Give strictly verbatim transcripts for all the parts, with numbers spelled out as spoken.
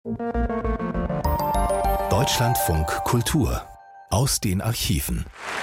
Deutschlandfunk Kultur aus den Archiven.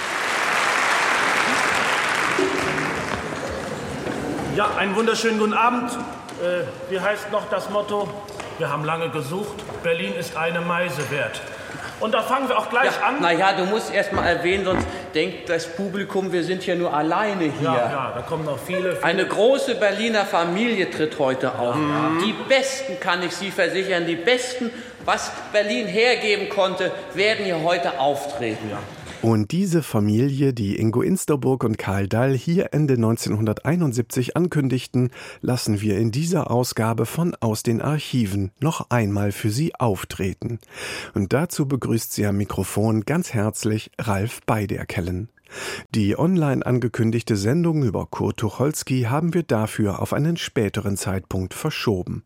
Ja, einen wunderschönen guten Abend. Äh, wie heißt noch das Motto? Wir haben lange gesucht. Berlin ist eine Meise wert. Und da fangen wir auch gleich ja, an. Naja, du musst erst mal erwähnen, sonst denkt das Publikum, wir sind ja nur alleine hier. Ja, ja, da kommen noch viele. viele. Eine große Berliner Familie tritt heute auf. Ja. Die Besten, kann ich Sie versichern, die Besten, was Berlin hergeben konnte, werden hier heute auftreten. Ja. Und diese Familie, die Ingo Insterburg und Karl Dall hier Ende neunzehnhunderteinundsiebzig ankündigten, lassen wir in dieser Ausgabe von Aus den Archiven noch einmal für Sie auftreten. Und dazu begrüßt sie am Mikrofon ganz herzlich Ralf Beiderkellen. Die online angekündigte Sendung über Kurt Tucholsky haben wir dafür auf einen späteren Zeitpunkt verschoben.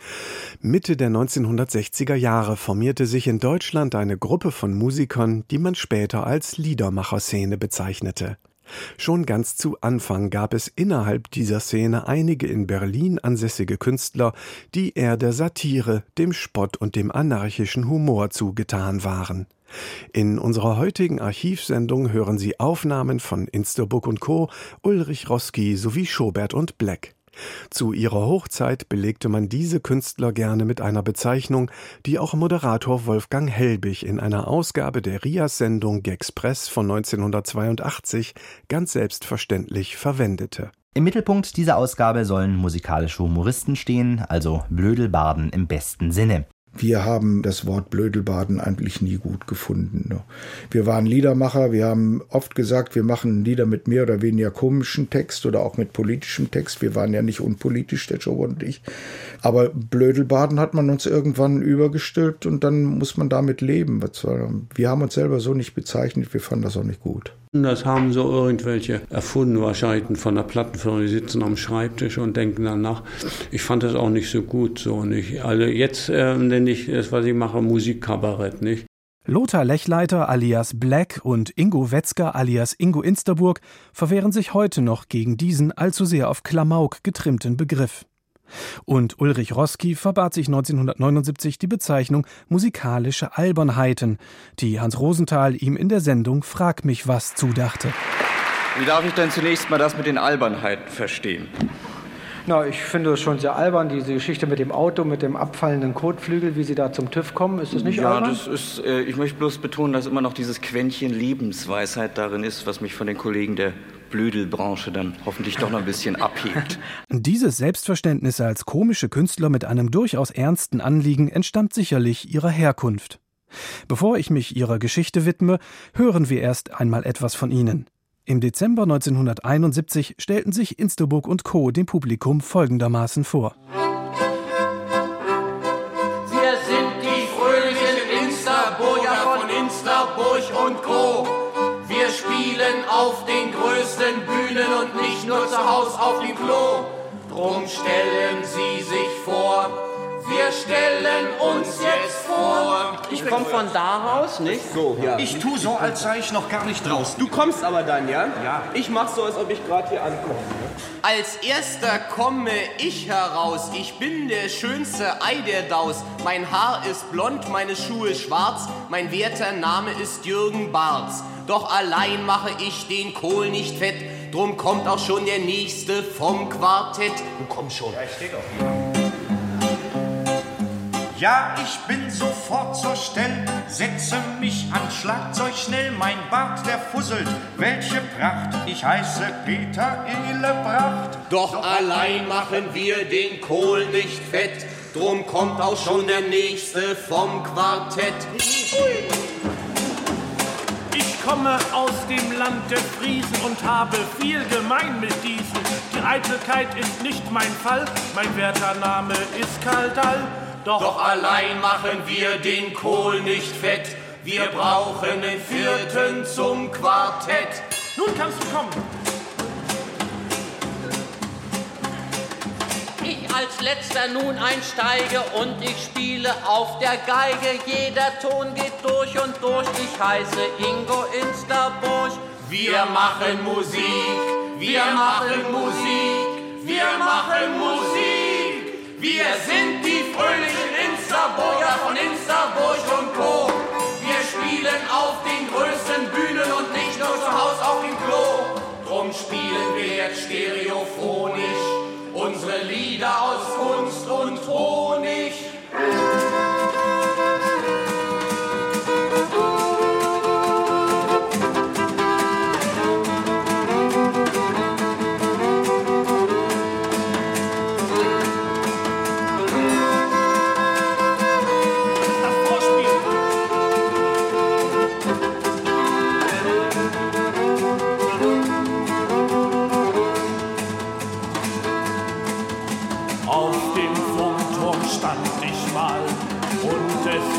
Mitte der neunzehnhundertsechziger Jahre formierte sich in Deutschland eine Gruppe von Musikern, die man später als Liedermacher-Szene bezeichnete. Schon ganz zu Anfang gab es innerhalb dieser Szene einige in Berlin ansässige Künstler, die eher der Satire, dem Spott und dem anarchischen Humor zugetan waren. In unserer heutigen Archivsendung hören Sie Aufnahmen von Insterburg und Co., Ulrich Roski sowie Schobert und Black. Zu ihrer Hochzeit belegte man diese Künstler gerne mit einer Bezeichnung, die auch Moderator Wolfgang Helbig in einer Ausgabe der R I A-Sendung Gexpress von neunzehnhundertzweiundachtzig ganz selbstverständlich verwendete. Im Mittelpunkt dieser Ausgabe sollen musikalische Humoristen stehen, also Blödelbarden im besten Sinne. Wir haben das Wort Blödelbaden eigentlich nie gut gefunden. Wir waren Liedermacher, wir haben oft gesagt, wir machen Lieder mit mehr oder weniger komischem Text oder auch mit politischem Text. Wir waren ja nicht unpolitisch, der Joe und ich. Aber Blödelbaden hat man uns irgendwann übergestülpt und dann muss man damit leben. Wir haben uns selber so nicht bezeichnet, wir fanden das auch nicht gut. Das haben so irgendwelche erfunden, wahrscheinlich von der Plattenfirma, die sitzen am Schreibtisch und denken dann nach. Ich fand das auch nicht so gut. So nicht. Also jetzt äh, nenne ich das, was ich mache, Musikkabarett, nicht? Lothar Lechleiter alias Black und Ingo Wetzger alias Ingo Insterburg verwehren sich heute noch gegen diesen allzu sehr auf Klamauk getrimmten Begriff. Und Ulrich Roski verbat sich neunzehnhundertneunundsiebzig die Bezeichnung musikalische Albernheiten, die Hans Rosenthal ihm in der Sendung Frag mich was zudachte. Wie darf ich denn zunächst mal das mit den Albernheiten verstehen? Na, ich finde es schon sehr albern, diese Geschichte mit dem Auto, mit dem abfallenden Kotflügel, wie Sie da zum TÜV kommen. Ist das nicht ja, albern? Ja, das ist, äh, ich möchte bloß betonen, dass immer noch dieses Quäntchen Lebensweisheit darin ist, was mich von den Kollegen der Blödelbranche dann hoffentlich doch noch ein bisschen abhebt. Dieses Selbstverständnis als komische Künstler mit einem durchaus ernsten Anliegen entstammt sicherlich ihrer Herkunft. Bevor ich mich ihrer Geschichte widme, hören wir erst einmal etwas von ihnen. Im Dezember neunzehnhunderteinundsiebzig stellten sich Insterburg und Co. dem Publikum folgendermaßen vor. Wir sind die fröhlichen Insterburger von Insterburg und Co. Wir spielen auf den größten Bühnen und nicht nur zu Haus auf dem Klo. Drum stellen Sie sich vor, wir stellen uns jetzt vor. Ich komme von da raus, nicht? So, ja. Ich tu so, als sei ich noch gar nicht draußen. Du kommst aber dann, ja? Ja. Ich mach so, als ob ich gerade hier ankomme. Als erster komme ich heraus. Ich bin der schönste Ei der Daus. Mein Haar ist blond, meine Schuhe schwarz. Mein werter Name ist Jürgen Barz. Doch allein mache ich den Kohl nicht fett. Drum kommt auch schon der Nächste vom Quartett. Du komm schon. Ja, ich steh doch hier. Ja, ich bin sofort zur Stelle, setze mich an Schlagzeug schnell, mein Bart, der fusselt, welche Pracht, ich heiße Peter Ehlebracht. Doch, Doch allein machen wir den Kohl nicht fett, drum kommt auch schon der Nächste vom Quartett. Ich komme aus dem Land der Friesen und habe viel gemein mit diesen. Die Eitelkeit ist nicht mein Fall, mein werter Name ist Karl Dall. Doch, Doch allein machen wir den Kohl nicht fett. Wir brauchen den Vierten zum Quartett. Nun kannst du kommen. Ich als Letzter nun einsteige und ich spiele auf der Geige. Jeder Ton geht durch und durch. Ich heiße Ingo Insterburg. Wir machen Musik, wir machen Musik, wir machen Musik. Wir sind die fröhlichen Insterburger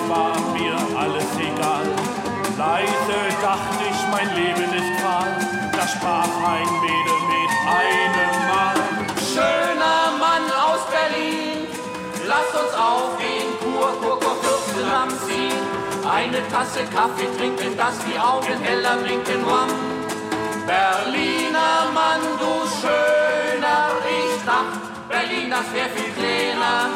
war mir alles egal. Leise dachte ich, mein Leben ist fahl. Da sprach ein Mädel mit einem Mal. Schöner Mann aus Berlin, lass uns aufgehen, Kur, Kur, Kur, Fürstendamm ziehen. Eine Tasse Kaffee trinken, dass die Augen heller blinken, Rum. Berliner Mann, du Schöner, ich dacht, Berlin, das wär viel kleiner.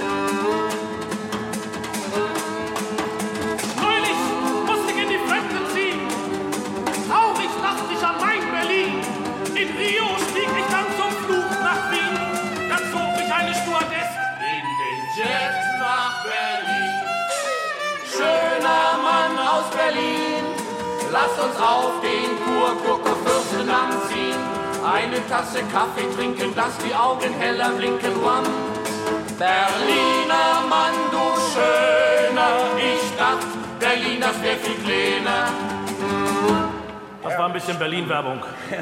Neulich musste ich in die Fremden ziehen. Traurig dachte ich an mein Berlin. In Rio stieg ich dann zum Flug nach Wien. Dann zog mich eine Stewardess in den Jet nach Berlin. Schöner Mann aus Berlin, lass uns auf den Kur, Kur, Kur, Fürstendamm ziehen. Eine Tasse Kaffee trinken, dass die Augen heller blinken, Rum. Berliner Mann, du Schöner, ich dacht, Berlin, das wär viel kleiner. Das war ein bisschen Berlin-Werbung.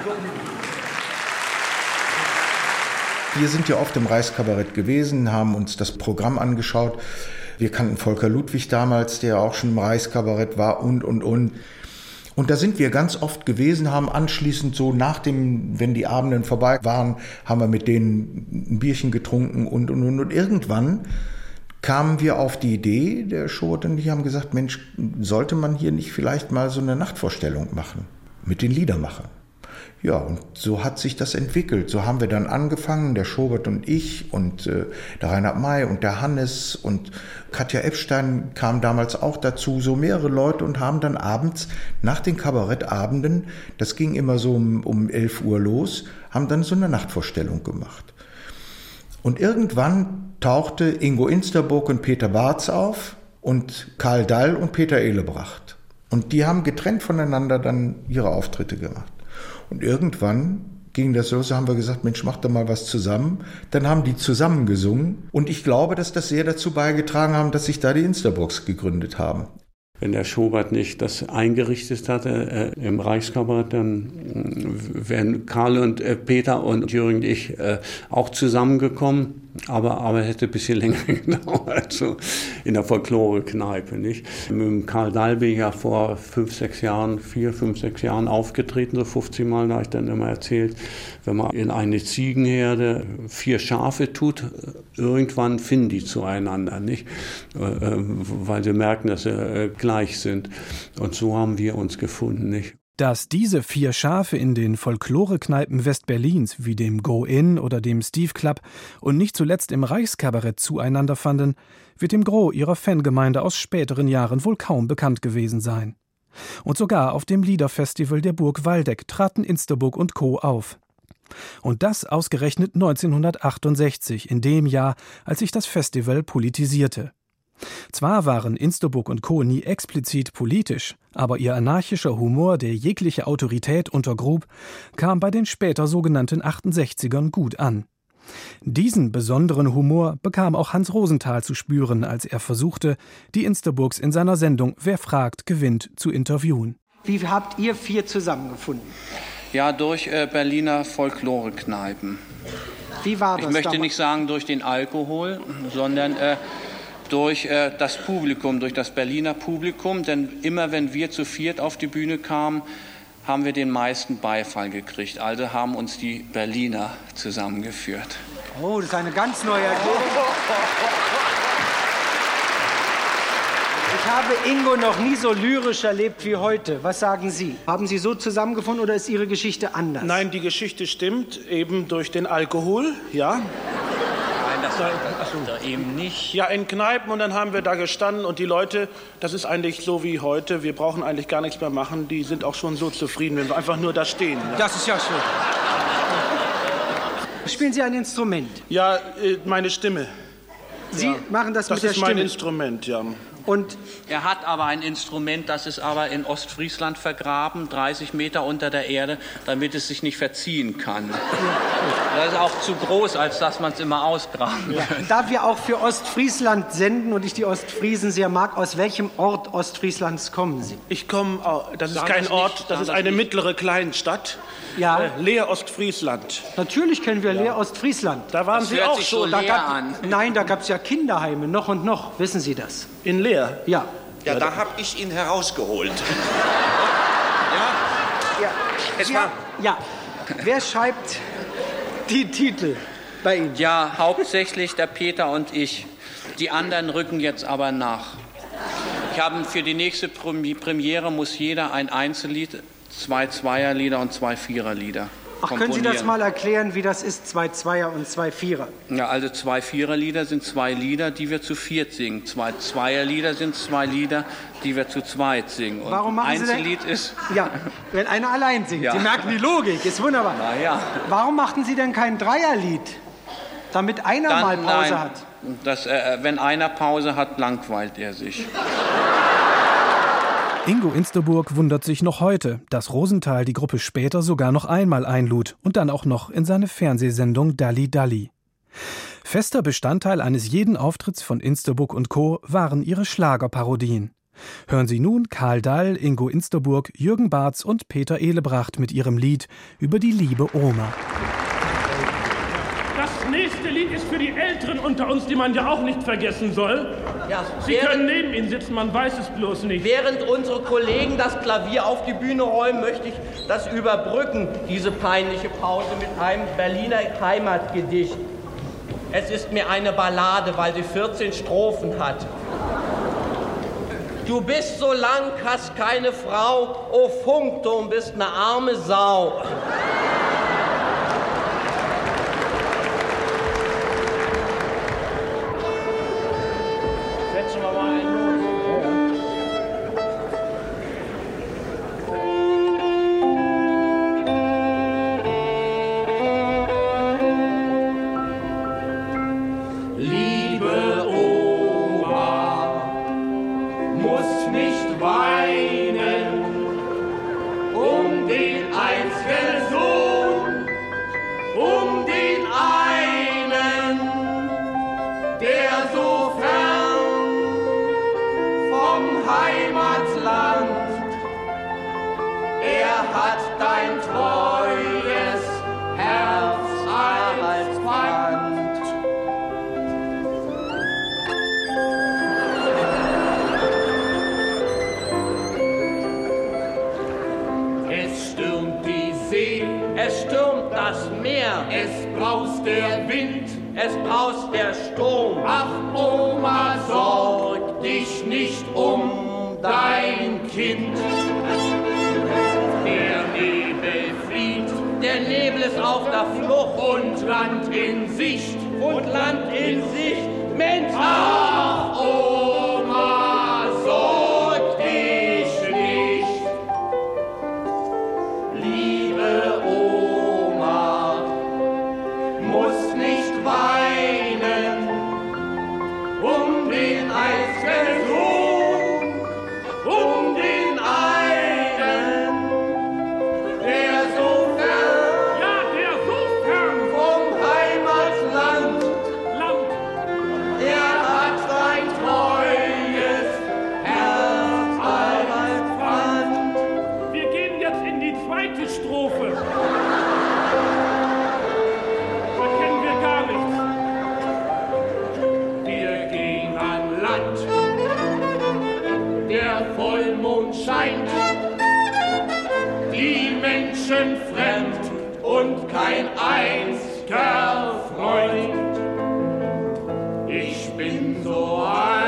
Wir sind ja oft im Reichskabarett gewesen, haben uns das Programm angeschaut. Wir kannten Volker Ludwig damals, der auch schon im Reichskabarett war und, und, und. Und da sind wir ganz oft gewesen, haben anschließend so nach dem, wenn die Abenden vorbei waren, haben wir mit denen ein Bierchen getrunken und, und, und. Und irgendwann kamen wir auf die Idee, der Schubert und ich haben gesagt, Mensch, sollte man hier nicht vielleicht mal so eine Nachtvorstellung machen mit den Liedermachern? Ja, und so hat sich das entwickelt. So haben wir dann angefangen, der Schubert und ich und äh, der Reinhard May und der Hannes und Katja Epstein kam damals auch dazu, so mehrere Leute und haben dann abends nach den Kabarettabenden, das ging immer so um, um elf Uhr los, haben dann so eine Nachtvorstellung gemacht. Und irgendwann tauchte Ingo Insterburg und Peter Bartz auf und Karl Dall und Peter Ehlebracht. Und die haben getrennt voneinander dann ihre Auftritte gemacht. Und irgendwann ging das so, so haben wir gesagt, Mensch, mach doch mal was zusammen. Dann haben die zusammen gesungen. Und ich glaube, dass das sehr dazu beigetragen haben, dass sich da die Insterburgs gegründet haben. Wenn der Schubert nicht das eingerichtet hatte äh, im Reichskabarett, dann äh, wären Karl und äh, Peter und Jürgen und ich äh, auch zusammengekommen. Aber, aber hätte ein bisschen länger gedauert, so in der Folklore-Kneipe, nicht? Mit dem Karl Dall bin ich ja vor fünf, sechs Jahren, vier, fünf, sechs Jahren aufgetreten, so fünfzig Mal, da habe ich dann immer erzählt, wenn man in eine Ziegenherde vier Schafe tut, irgendwann finden die zueinander, nicht? Weil sie merken, dass sie gleich sind. Und so haben wir uns gefunden, nicht? Dass diese vier Schafe in den Folklore-Kneipen Westberlins wie dem Go-In oder dem Steve Club und nicht zuletzt im Reichskabarett zueinander fanden, wird dem Gros ihrer Fangemeinde aus späteren Jahren wohl kaum bekannt gewesen sein. Und sogar auf dem Liederfestival der Burg Waldeck traten Insterburg und Co. auf. Und das ausgerechnet neunzehnhundertachtundsechzig, in dem Jahr, als sich das Festival politisierte. Zwar waren Insterburg und Co. nie explizit politisch, aber ihr anarchischer Humor, der jegliche Autorität untergrub, kam bei den später sogenannten achtundsechzigern gut an. Diesen besonderen Humor bekam auch Hans Rosenthal zu spüren, als er versuchte, die Insterburgs in seiner Sendung Wer fragt, gewinnt zu interviewen. Wie habt ihr vier zusammengefunden? Ja, durch äh, Berliner Folklore-Kneipen. Wie war das? Ich möchte damals? nicht sagen durch den Alkohol, sondern äh, durch äh, das Publikum, durch das Berliner Publikum. Denn immer wenn wir zu viert auf die Bühne kamen, haben wir den meisten Beifall gekriegt. Also haben uns die Berliner zusammengeführt. Oh, das ist eine ganz neue Erklärung. Ich habe Ingo noch nie so lyrisch erlebt wie heute. Was sagen Sie? Haben Sie so zusammengefunden oder ist Ihre Geschichte anders? Nein, die Geschichte stimmt, eben durch den Alkohol, ja. Das war eben nicht. Ja, in Kneipen und dann haben wir da gestanden und die Leute, das ist eigentlich so wie heute, wir brauchen eigentlich gar nichts mehr machen, die sind auch schon so zufrieden, wenn wir einfach nur da stehen. Ja. Das ist ja schön. Spielen Sie ein Instrument? Ja, meine Stimme. Sie ja. machen das, das mit der Stimme? Das ist mein Instrument, ja. Und er hat aber ein Instrument, das ist aber in Ostfriesland vergraben, dreißig Meter unter der Erde, damit es sich nicht verziehen kann. Das ist auch zu groß, als dass man es immer ausgraben ja. könnte. Da wir auch für Ostfriesland senden und ich die Ostfriesen sehr mag, aus welchem Ort Ostfrieslands kommen Sie? Ich komme, das ist kein Ort, das ist eine mittlere Kleinstadt. Ja. Äh, Leer Ostfriesland. Natürlich kennen wir ja. Leer Ostfriesland. Da waren das Sie auch schon. So da gab, an. Nein, da gab es ja Kinderheime, noch und noch. Wissen Sie das? In Leer? Wer? Ja. Ja, da habe ich ihn herausgeholt. Ja. Es ja. war ja. Wer schreibt die Titel bei Ihnen? Ja, hauptsächlich der Peter und ich. Die anderen rücken jetzt aber nach. Ich habe für die nächste Premiere muss jeder ein Einzellied, zwei Zweierlieder und zwei Viererlieder Ach, können Sie das mal erklären, wie das ist, zwei Zweier und zwei Vierer? Ja, also zwei Viererlieder sind zwei Lieder, die wir zu viert singen. Zwei Zweierlieder sind zwei Lieder, die wir zu zweit singen. Und Warum machen ein Sie Einzellied denn, ist... Ja, wenn einer allein singt. Ja. Sie merken die Logik, ist wunderbar. Na ja. Warum machten Sie denn kein Dreierlied, damit einer Dann, mal Pause nein, hat? Das, äh, wenn einer Pause hat, langweilt er sich. Ingo Insterburg wundert sich noch heute, dass Rosenthal die Gruppe später sogar noch einmal einlud und dann auch noch in seine Fernsehsendung Dalli Dalli. Fester Bestandteil eines jeden Auftritts von Insterburg und Co. waren ihre Schlagerparodien. Hören Sie nun Karl Dall, Ingo Insterburg, Jürgen Barz und Peter Ehlebracht mit ihrem Lied über die liebe Oma. Das nächste Lied ist für die Älteren unter uns, die man ja auch nicht vergessen soll. Ja, Sie können neben Ihnen sitzen, man weiß es bloß nicht. Während unsere Kollegen das Klavier auf die Bühne räumen, möchte ich das überbrücken, diese peinliche Pause, mit einem Berliner Heimatgedicht. Es ist mir eine Ballade, weil sie vierzehn Strophen hat. Du bist so lang, hast keine Frau, o Funkturm, bist ne arme Sau. Setzen wir mal einen los. Liebe Oma, musst nicht weinen um den einzigen Sohn, um den einen, der so fern vom Heimatland, er hat dein treues Herz als Pfand. Es stürmt die See, Es stürmt das Meer, es braust der Wind, es braust der Sturm. ach Oma, sorg dich nicht um dein Kind. Der Nebel flieht Der Nebel ist auf der Flucht und Land in Sicht. und Land in Sicht. Mensch, Ach Oma, sorg dich nicht. Liebe Oma, muss nicht weinen um den einzigen Sohn, um den einen, der so fern, ja, der so fern vom Heimatland, Land, er hat sein treues Herz als Pfand. Wir gehen jetzt in die zweite Strophe. Da kennen wir gar nichts. Wir gehen an Land. Der Vollmond scheint. Die Menschen fremd und kein einziger Freund. Ich bin so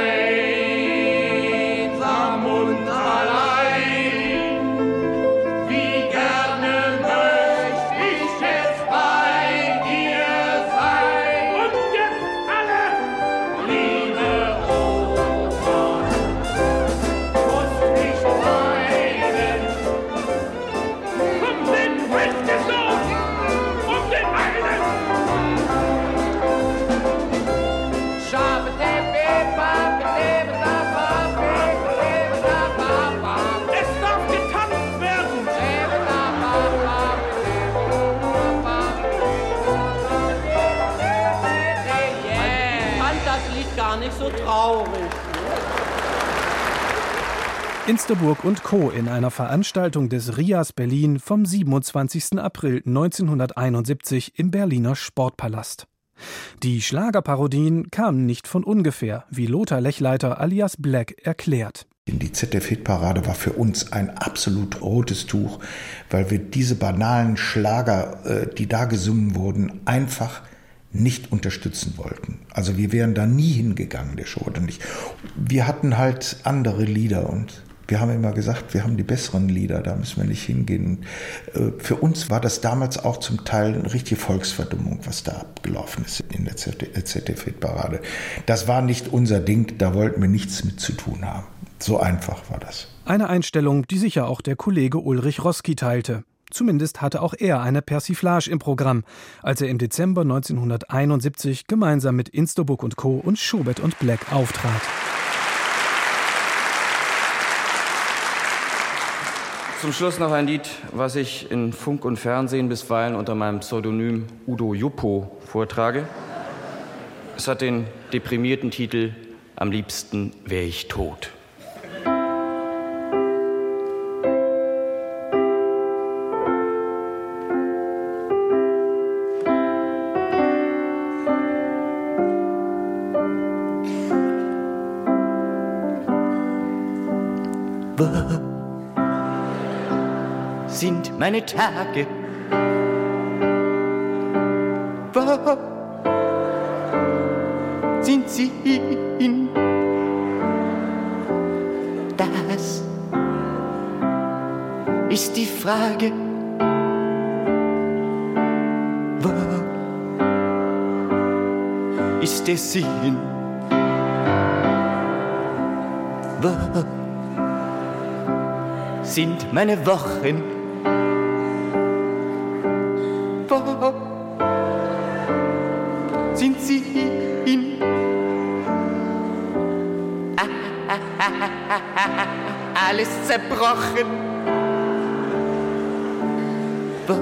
einsam und allein. Wie gerne möchte ich es bei dir sein. Und jetzt alle, liebe Oma, musst nicht weinen. Um den besten Sohn, um den einen. Es darf getanzt werden. Ich fand das Lied gar nicht so traurig. Insterburg und Co. in einer Veranstaltung des RIAS Berlin vom siebenundzwanzigsten April neunzehnhunderteinundsiebzig im Berliner Sportpalast. Die Schlagerparodien kamen nicht von ungefähr, wie Lothar Lechleiter alias Black erklärt. Die Z D F-Hitparade war für uns ein absolut rotes Tuch, weil wir diese banalen Schlager, die da gesungen wurden, einfach nicht unterstützen wollten. Also wir wären da nie hingegangen, der Show oder nicht. Wir hatten halt andere Lieder und wir haben immer gesagt, wir haben die besseren Lieder, da müssen wir nicht hingehen. Für uns war das damals auch zum Teil eine richtige Volksverdummung, was da abgelaufen ist in der Z D F-Hitparade. Das war nicht unser Ding, da wollten wir nichts mit zu tun haben. So einfach war das. Eine Einstellung, die sicher auch der Kollege Ulrich Roski teilte. Zumindest hatte auch er eine Persiflage im Programm, als er im Dezember neunzehnhunderteinundsiebzig gemeinsam mit Insterburg und Co. und Schubert und Black auftrat. Zum Schluss noch ein Lied, was ich in Funk und Fernsehen bisweilen unter meinem Pseudonym Udo Juppo vortrage. Es hat den deprimierten Titel »Am liebsten wär ich tot«. Wo sind meine Tage? Wo sind sie hin? Das ist die Frage. Wo ist der Sinn? Wo sind meine Wochen? Wo sind sie hin? Ah, ah, ah, ah, ah, alles zerbrochen. Wo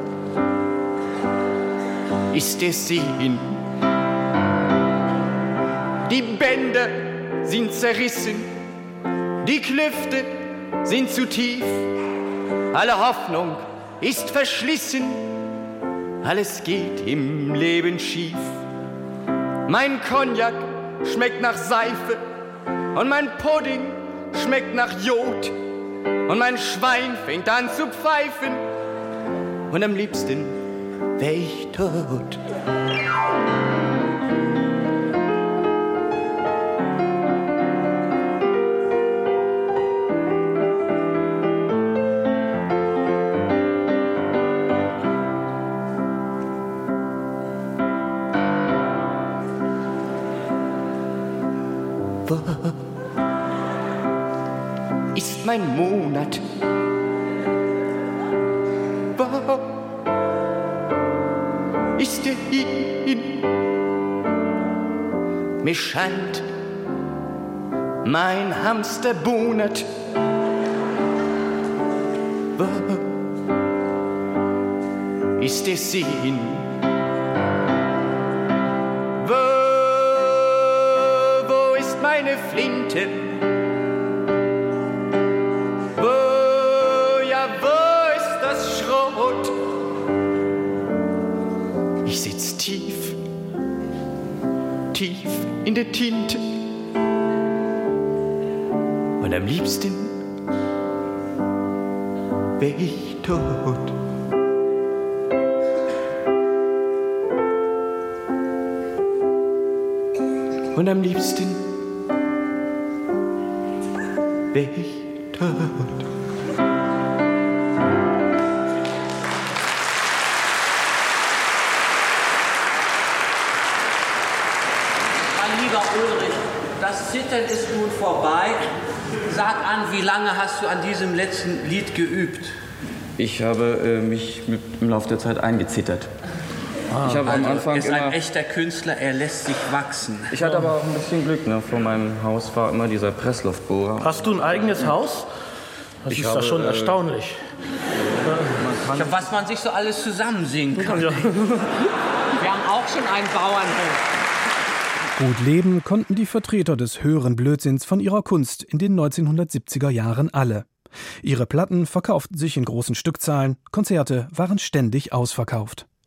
ist der Sinn? Die Bänder sind zerrissen, die Klüfte sind zu tief, alle Hoffnung ist verschlissen, alles geht im Leben schief. Mein Cognac schmeckt nach Seife und mein Pudding schmeckt nach Jod und mein Schwein fängt an zu pfeifen und am liebsten wär ich tot. Wo ist mein Monat? Wo ist der hin? Mir scheint, mein Hamster bonert. Wo ist der Sinn? Meine Flinte, wo, ja, wo ist das Schrot? Ich sitz tief, tief in der Tinte und am liebsten wär ich tot. Und am liebsten wär ich tot. Mein lieber Ulrich, das Zittern ist nun vorbei. Sag an, wie lange hast du an diesem letzten Lied geübt? Ich habe äh, mich mit, im Laufe der Zeit eingezittert. Ah, ich habe also am Anfang ist immer, ein echter Künstler, er lässt sich wachsen. Ich hatte aber auch ein bisschen Glück. Ne? Vor meinem Haus war immer dieser Pressluftbohrer. Hast du ein eigenes Haus? Das ich ist habe, doch schon äh, erstaunlich. Man kann was man sich so alles zusammensingen kann. Ja. Wir haben auch schon einen Bauernhof. Gut leben konnten die Vertreter des höheren Blödsinns von ihrer Kunst in den neunzehnhundertsiebziger Jahren alle. Ihre Platten verkauften sich in großen Stückzahlen, Konzerte waren ständig ausverkauft.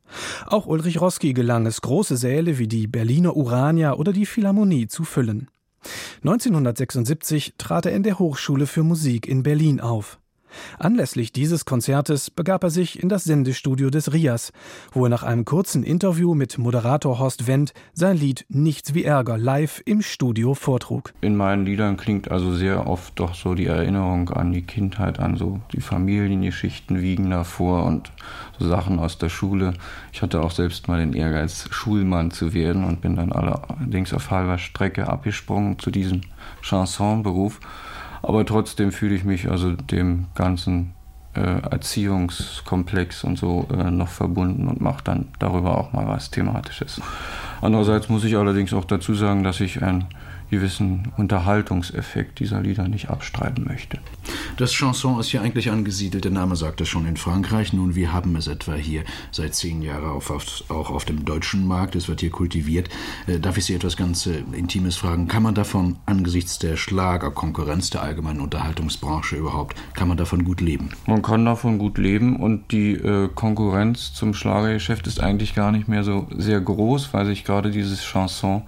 Auch Ulrich Roski gelang es, große Säle wie die Berliner Urania oder die Philharmonie zu füllen. neunzehnhundertsechsundsiebzig trat er in der Hochschule für Musik in Berlin auf. Anlässlich dieses Konzertes begab er sich in das Sendestudio des R I A S, wo er nach einem kurzen Interview mit Moderator Horst Wendt sein Lied »Nichts wie Ärger« live im Studio vortrug. In meinen Liedern klingt also sehr oft doch so die Erinnerung an die Kindheit, an so die Familiengeschichten wiegen davor und so Sachen aus der Schule. Ich hatte auch selbst mal den Ehrgeiz, Schulmann zu werden und bin dann allerdings auf halber Strecke abgesprungen zu diesem Chansonberuf. Aber trotzdem fühle ich mich also dem ganzen äh, Erziehungskomplex und so äh, noch verbunden und mache dann darüber auch mal was Thematisches. Andererseits muss ich allerdings auch dazu sagen, dass ich einen gewissen Unterhaltungseffekt dieser Lieder nicht abstreiten möchte. Das Chanson ist ja eigentlich angesiedelt, der Name sagt es schon, in Frankreich. Nun, wir haben es etwa hier seit zehn Jahren auf, auf, auch auf dem deutschen Markt. Es wird hier kultiviert. Äh, darf ich Sie etwas ganz äh, Intimes fragen? Kann man davon angesichts der Schlagerkonkurrenz der allgemeinen Unterhaltungsbranche überhaupt, kann man davon gut leben? Man kann davon gut leben und die äh, Konkurrenz zum Schlagergeschäft ist eigentlich gar nicht mehr so sehr groß, weil sich gerade dieses Chanson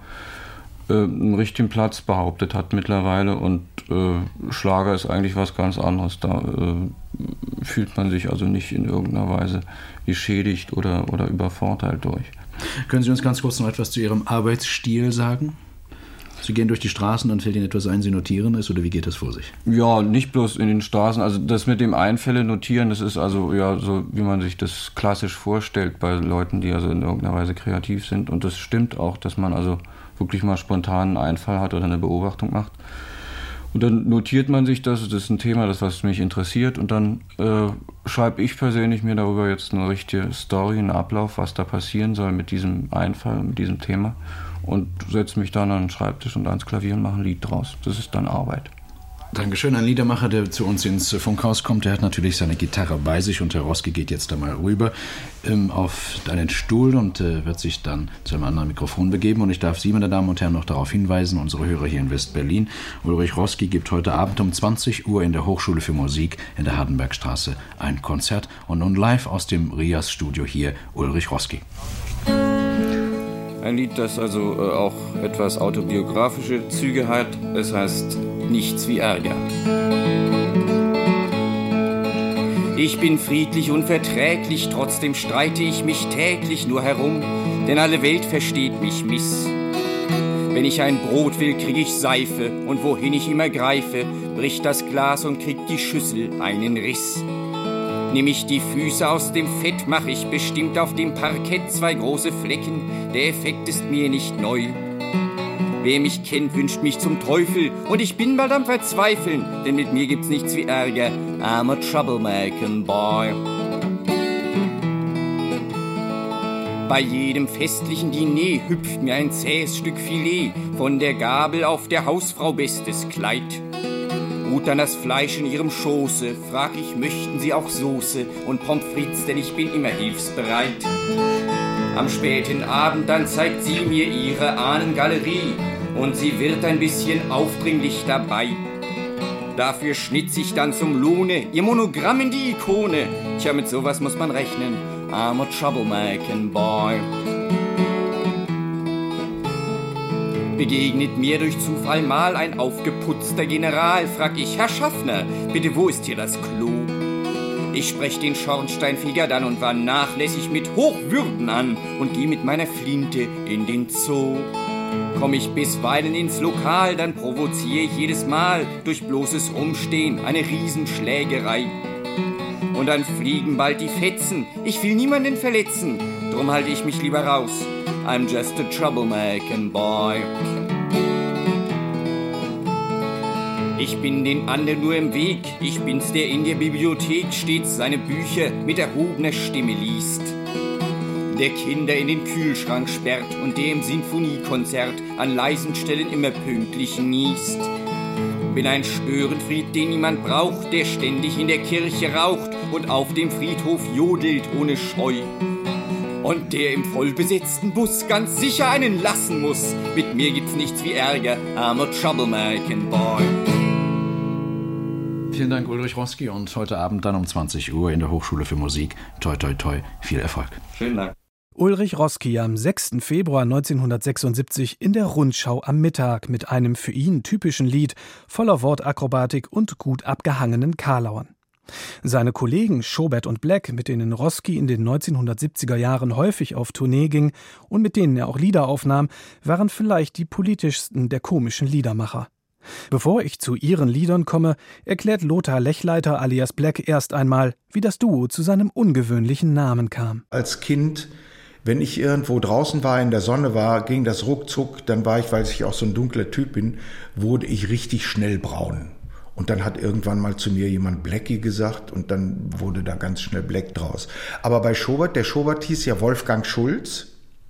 einen richtigen Platz behauptet hat mittlerweile und äh, Schlager ist eigentlich was ganz anderes. Da äh, fühlt man sich also nicht in irgendeiner Weise geschädigt oder, oder übervorteilt durch. Können Sie uns ganz kurz noch etwas zu Ihrem Arbeitsstil sagen? Sie gehen durch die Straßen, dann fällt Ihnen etwas ein, Sie notieren es, oder wie geht das vor sich? Ja, nicht bloß in den Straßen. Also das mit dem Einfälle notieren, das ist also ja so, wie man sich das klassisch vorstellt bei Leuten, die also in irgendeiner Weise kreativ sind. Und das stimmt auch, dass man also wirklich mal spontan einen Einfall hat oder eine Beobachtung macht. Und dann notiert man sich das, das ist ein Thema, das was mich interessiert, und dann äh, schreibe ich persönlich mir darüber jetzt eine richtige Story, einen Ablauf, was da passieren soll mit diesem Einfall, mit diesem Thema, und setze mich dann an den Schreibtisch und ans Klavier und mache ein Lied draus. Das ist dann Arbeit. Dankeschön. Ein Liedermacher, der zu uns ins Funkhaus kommt, der hat natürlich seine Gitarre bei sich, und Herr Roski geht jetzt einmal rüber ähm, auf einen Stuhl und äh, wird sich dann zu einem anderen Mikrofon begeben. Und ich darf Sie, meine Damen und Herren, noch darauf hinweisen, unsere Hörer hier in West-Berlin, Ulrich Roski gibt heute Abend um zwanzig Uhr in der Hochschule für Musik in der Hardenbergstraße ein Konzert. Und nun live aus dem R I A S-Studio hier Ulrich Roski. Ein Lied, das also äh, auch etwas autobiografische Züge hat. Es heißt Nichts wie Ärger. Ich bin friedlich und verträglich, trotzdem streite ich mich täglich nur herum, denn alle Welt versteht mich miss. Wenn ich ein Brot will, krieg ich Seife, und wohin ich immer greife, bricht das Glas und kriegt die Schüssel einen Riss. Nimm ich die Füße aus dem Fett, mach ich bestimmt auf dem Parkett zwei große Flecken, der Effekt ist mir nicht neu. Wer mich kennt, wünscht mich zum Teufel, und ich bin bald am Verzweifeln, denn mit mir gibt's nichts wie Ärger. I'm a troublemaking boy. Bei jedem festlichen Diner hüpft mir ein zähes Stück Filet von der Gabel auf der Hausfrau bestes Kleid. Ruht dann das Fleisch in ihrem Schoße, frag ich, möchten Sie auch Soße und Pommes frites, denn ich bin immer hilfsbereit. Am späten Abend dann zeigt sie mir ihre Ahnengalerie und sie wird ein bisschen aufdringlich dabei. Dafür schnitz ich dann zum Lohne ihr Monogramm in die Ikone. Tja, mit sowas muss man rechnen. I'm a troublemaking boy. Begegnet mir durch Zufall mal ein aufgeputzter General, frag ich, Herr Schaffner, bitte, wo ist hier das Klo? Ich sprech den Schornsteinfeger dann und war nachlässig mit Hochwürden an und geh mit meiner Flinte in den Zoo. Komm ich bisweilen ins Lokal, dann provoziere ich jedes Mal durch bloßes Rumstehen eine Riesenschlägerei. Und dann fliegen bald die Fetzen, ich will niemanden verletzen, drum halte ich mich lieber raus. I'm just a troublemaking boy. Ich bin den anderen nur im Weg, ich bin's, der in der Bibliothek stets seine Bücher mit erhobener Stimme liest. Der Kinder in den Kühlschrank sperrt und der im Sinfoniekonzert an leisen Stellen immer pünktlich niest. Bin ein Störenfried, den niemand braucht, der ständig in der Kirche raucht und auf dem Friedhof jodelt ohne Scheu. Und der im vollbesetzten Bus ganz sicher einen lassen muss. Mit mir gibt's nichts wie Ärger, I'm a troublemaking boy. Vielen Dank, Ulrich Roski, und heute Abend dann um zwanzig Uhr in der Hochschule für Musik. Toi, toi, toi, viel Erfolg. Vielen Dank. Ulrich Roski am sechsten Februar neunzehnhundertsechsundsiebzig in der Rundschau am Mittag mit einem für ihn typischen Lied voller Wortakrobatik und gut abgehangenen Karlauern. Seine Kollegen Schobert und Black, mit denen Roski in den neunzehnhundertsiebziger Jahren häufig auf Tournee ging und mit denen er auch Lieder aufnahm, waren vielleicht die politischsten der komischen Liedermacher. Bevor ich zu ihren Liedern komme, erklärt Lothar Lechleiter alias Black erst einmal, wie das Duo zu seinem ungewöhnlichen Namen kam. Als Kind, wenn ich irgendwo draußen war, in der Sonne war, ging das ruckzuck, dann war ich, weil ich auch so ein dunkler Typ bin, wurde ich richtig schnell braun. Und dann hat irgendwann mal zu mir jemand Blackie gesagt und dann wurde da ganz schnell Black draus. Aber bei Schobert, der Schobert hieß ja Wolfgang Schulz.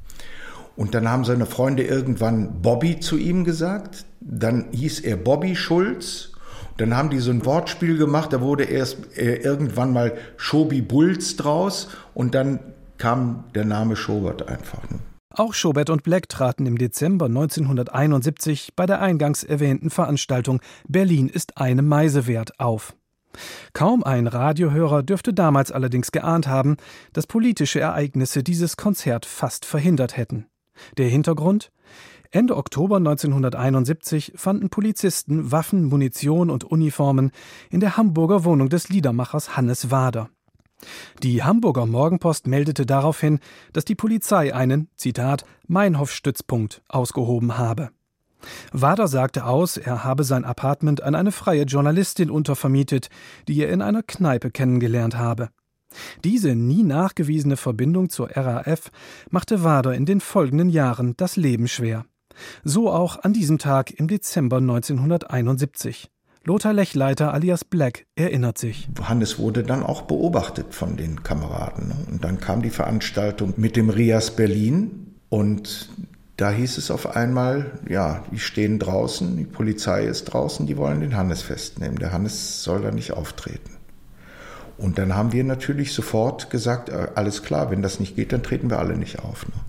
Und dann haben seine Freunde irgendwann Bobby zu ihm gesagt. Dann hieß er Bobby Schulz. Dann haben die so ein Wortspiel gemacht, da wurde erst äh, irgendwann mal Schobi Bulls draus und dann kam der Name Schobert einfach. Ne? Auch Schobert und Black traten im Dezember neunzehnhunderteinundsiebzig bei der eingangs erwähnten Veranstaltung Berlin ist eine Meise wert auf. Kaum ein Radiohörer dürfte damals allerdings geahnt haben, dass politische Ereignisse dieses Konzert fast verhindert hätten. Der Hintergrund? Ende Oktober neunzehnhunderteinundsiebzig fanden Polizisten Waffen, Munition und Uniformen in der Hamburger Wohnung des Liedermachers Hannes Wader. Die Hamburger Morgenpost meldete daraufhin, dass die Polizei einen, Zitat, Meinhof-Stützpunkt ausgehoben habe. Wader sagte aus, er habe sein Appartement an eine freie Journalistin untervermietet, die er in einer Kneipe kennengelernt habe. Diese nie nachgewiesene Verbindung zur R A F machte Wader in den folgenden Jahren das Leben schwer. So auch an diesem Tag im Dezember neunzehnhunderteinundsiebzig. Lothar Lechleiter alias Black erinnert sich. Hannes wurde dann auch beobachtet von den Kameraden. Und dann kam die Veranstaltung mit dem Rias Berlin und da hieß es auf einmal, ja, die stehen draußen, die Polizei ist draußen, die wollen den Hannes festnehmen. Der Hannes soll da nicht auftreten. Und dann haben wir natürlich sofort gesagt, alles klar, wenn das nicht geht, dann treten wir alle nicht auf. Ne?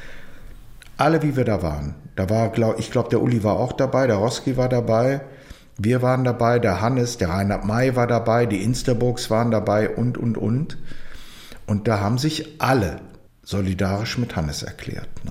Alle, wie wir da waren. Da war, glaub, ich glaube, der Uli war auch dabei, der Roski war dabei, wir waren dabei, der Hannes, der Reinhard May war dabei, die Insterburgs waren dabei und, und, und. Und da haben sich alle solidarisch mit Hannes erklärt. Ne?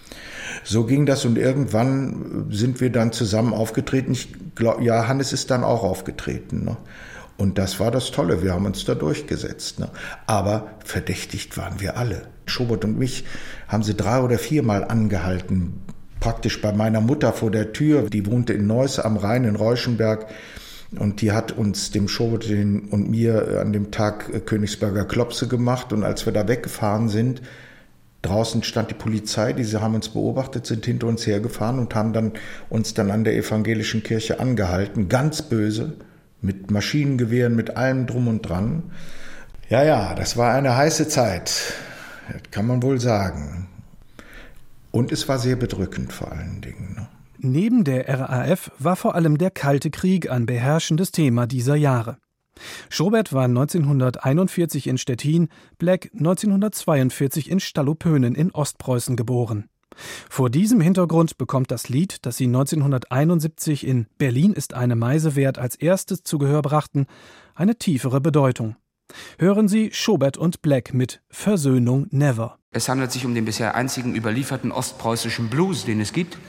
So ging das und irgendwann sind wir dann zusammen aufgetreten. Ich glaube, ja, Hannes ist dann auch aufgetreten. Ne? Und das war das Tolle, wir haben uns da durchgesetzt. Ne? Aber verdächtigt waren wir alle. Schobert und mich haben sie drei oder viermal angehalten, praktisch bei meiner Mutter vor der Tür. Die wohnte in Neuss am Rhein in Reuschenberg und die hat uns, dem Schobert und mir, an dem Tag Königsberger Klopse gemacht. Und als wir da weggefahren sind, draußen stand die Polizei, die haben uns beobachtet, sind hinter uns hergefahren und haben dann uns dann an der evangelischen Kirche angehalten, ganz böse, mit Maschinengewehren, mit allem drum und dran. Ja, ja, das war eine heiße Zeit, das kann man wohl sagen. Und es war sehr bedrückend vor allen Dingen. Ne? Neben der R A F war vor allem der Kalte Krieg ein beherrschendes Thema dieser Jahre. Schobert war neunzehnhunderteinundvierzig in Stettin, Black neunzehnhundertzweiundvierzig in Stallupönen in Ostpreußen geboren. Vor diesem Hintergrund bekommt das Lied, das sie neunzehnhunderteinundsiebzig in Berlin ist eine Meise wert als erstes zu Gehör brachten, eine tiefere Bedeutung. Hören Sie Schobert und Black mit Versöhnung Never. Es handelt sich um den bisher einzigen überlieferten ostpreußischen Blues, den es gibt.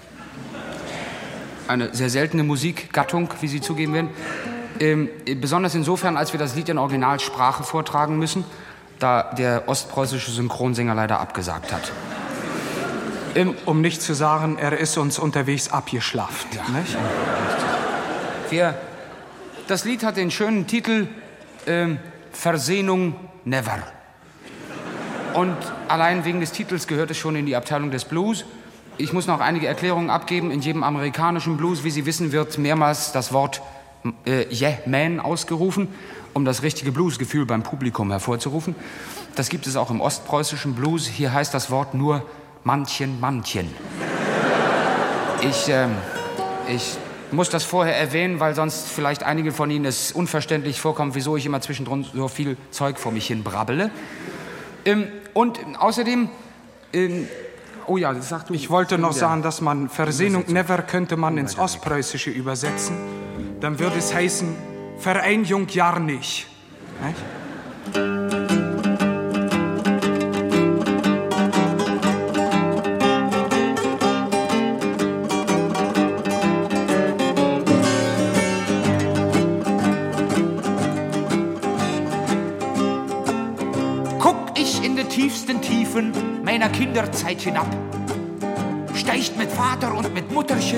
Eine sehr seltene Musikgattung, wie Sie zugeben werden. Ähm, besonders insofern, als wir das Lied in Originalsprache vortragen müssen, da der ostpreußische Synchronsänger leider abgesagt hat. Ähm, um nicht zu sagen, er ist uns unterwegs abgeschlafft. Ja. Nicht? Wir, das Lied hat den schönen Titel ähm, Versöhnung Never. Und allein wegen des Titels gehört es schon in die Abteilung des Blues. Ich muss noch einige Erklärungen abgeben. In jedem amerikanischen Blues, wie Sie wissen, wird mehrmals das Wort äh, Yeah, Man ausgerufen, um das richtige Bluesgefühl beim Publikum hervorzurufen. Das gibt es auch im ostpreußischen Blues. Hier heißt das Wort nur Mannchen, Mannchen. Ich, äh, ich muss das vorher erwähnen, weil sonst vielleicht einige von Ihnen es unverständlich vorkommt, wieso ich immer zwischendrin so viel Zeug vor mich hin brabbele. Ähm, und außerdem, ähm, oh ja, das sagst du. Ich wollte noch sagen, dass man Versöhnung Never könnte man ins Ostpreußische übersetzen. Dann würde es heißen, Vereinigung ja nicht. Nicht? tiefsten Tiefen meiner Kinderzeit hinab, steigt mit Vater und mit Mutterchen